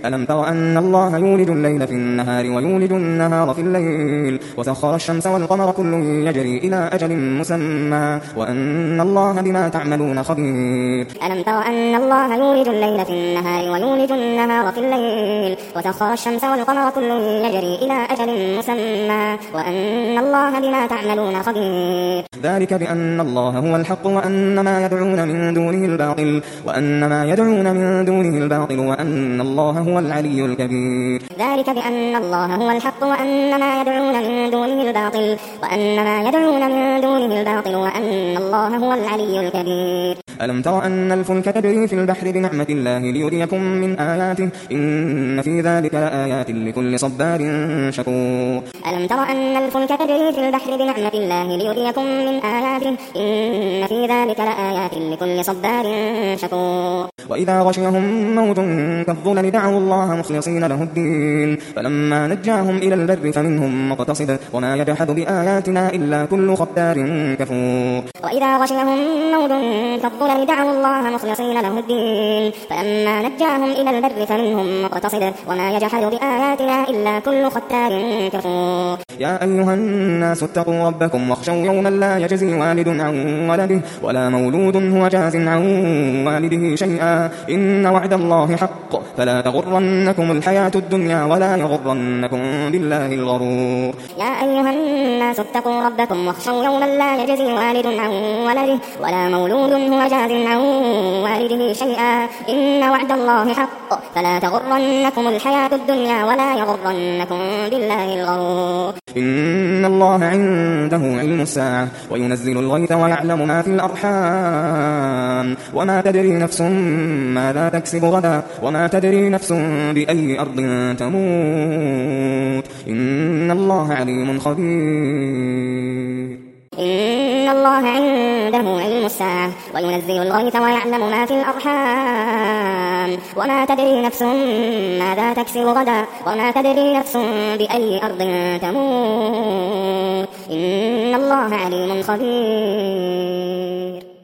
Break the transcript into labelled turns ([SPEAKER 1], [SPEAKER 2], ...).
[SPEAKER 1] ألم تر أن الله يولج الليل في النهار ويولج النهار في الليل وسخر الشمس والقمر كل يجري إلى أجل مسمى وأن الله بما تعملون خبير
[SPEAKER 2] ألم تر أن الله يولج الليل في النهار ويولج النهار في الليل وسخر الشمس والقمر كل يجري إلى أجل مسمى وأن الله بما تعملون خبير
[SPEAKER 1] ذلك بأن الله هو الحق وأن ما يدعون من دونه الباطل وأن الله هو العلي الكبير
[SPEAKER 2] ذلك بأن الله هو الحق وأن ما يدعون من دونه الباطل وأن الله هو العلي الكبير
[SPEAKER 1] ألم تر أن الفلك تجري في البحر بنعمة الله ليريكم من آياته إن في ذلك لآيات لكل صبار شكور
[SPEAKER 2] ألم تر أن الفلك تجري في البحر بنعمة الله ليريكم من آياته إن في ذلك لآيات لكل صبار شكور
[SPEAKER 1] وإذا غشيهم موج كالظلل دعوا الله مخلصين له الدين فلما نجاهم إلى البر فمنهم مقتصد وما يجحد بآياتنا إلا كل ختار كفور
[SPEAKER 2] وإذا غشيهم موج كالظلل دعوا الله مخلصين له الدين فلما نجاهم إلى البر فمنهم مقتصد وما يجحد بآياتنا إلا كل ختار كفور
[SPEAKER 1] يا أيها الناس اتقوا ربكم واخشوا يوما لا يجزي والد عن ولده ولا مولود هو جاز عن والده شيئا إن وعد الله حق فلا تغرنكم الحياة الدنيا ولا يغرنكم بالله الغرور
[SPEAKER 2] يا أيها الناس اتقوا ربكم واخشوا يوما لا يجزي والد عن ولده ولا مولود هو جاز عن والده شيئا إن وعد الله حق فلا تغرنكم الحياة الدنيا ولا يغرنكم بالله الغرور
[SPEAKER 1] إن الله عنده علم الساعة وينزل الغيث ويعلم ما في الأرحام وما تدري نفس ماذا تكسب غدا وما تدري نفس بأي أرض تموت إن الله عليم خبير
[SPEAKER 2] إن الله عنده علم الساعة وينزل الغيث ويعلم ما في الأرحام وما تدري نفس ماذا تكسب غدا وما تدري نفس بأي أرض تموت إن الله عليم خبير